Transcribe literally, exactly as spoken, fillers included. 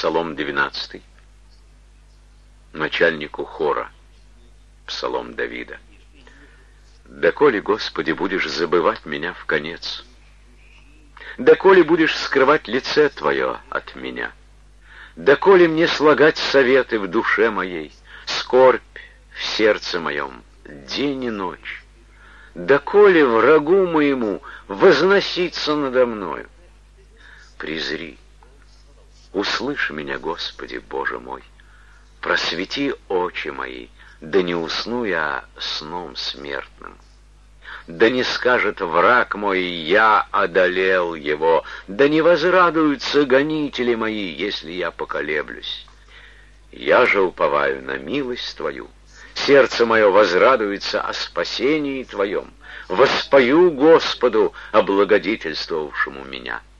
Псалом двенадцатый. Начальнику хора. Псалом Давида. «Доколе, Господи, будешь забывать меня вконец? Доколе будешь скрывать лице Твое от меня? Доколе мне слагать советы в душе моей, скорбь в сердце моем, день и ночь? Доколе врагу моему возноситься надо мною? Презри, услышь меня, Господи, Боже мой, просвети очи мои, да не усну я сном смертным. Да не скажет враг мой, я одолел его, да не возрадуются гонители мои, если я поколеблюсь. Я же уповаю на милость Твою, сердце мое возрадуется о спасении Твоем, воспою Господу, облагодетельствовавшему меня.